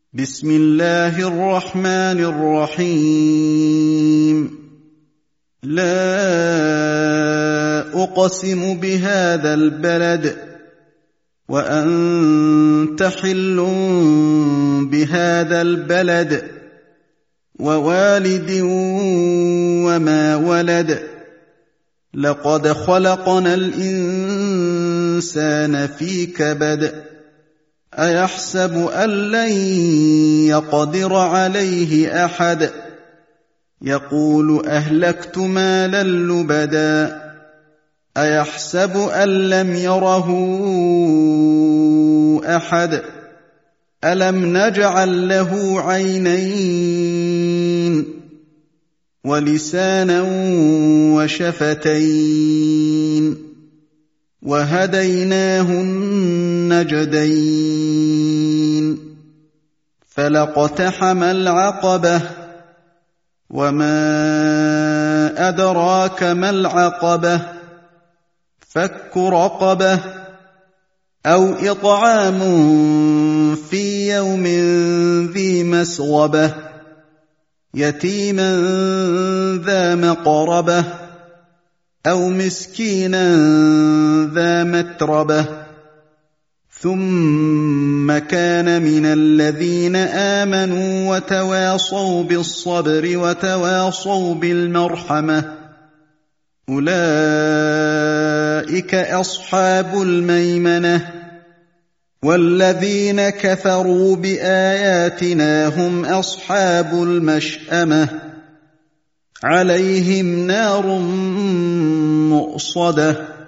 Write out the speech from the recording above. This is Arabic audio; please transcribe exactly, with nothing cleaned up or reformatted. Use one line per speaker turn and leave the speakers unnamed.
بسم الله الرحمن الرحيم لا أقسم بهذا البلد وأنت حل بهذا البلد ووالد وما ولد لقد خلقنا الإنسان في كبد أيحسب أن لن يقدر عليه أحد يقول أهلكت مالا لبدا أيحسب أن لم يره أحد ألم نجعل له عينين ولسانا وشفتين وهديناه النجدين فلاقتحم العقبة وما أدراك ما العقبة فك رقبة أو إطعام في يوم ذي مسغبة يتيما ذا مقربة أو مسكينا ذا متربة ثم كان من الذين آمنوا وتواصوا بالصبر وتواصوا بالمرحمة أولئك أصحاب الميمنة والذين كفروا بآياتنا هم أصحاب المشأمة عليهم نار مؤصدة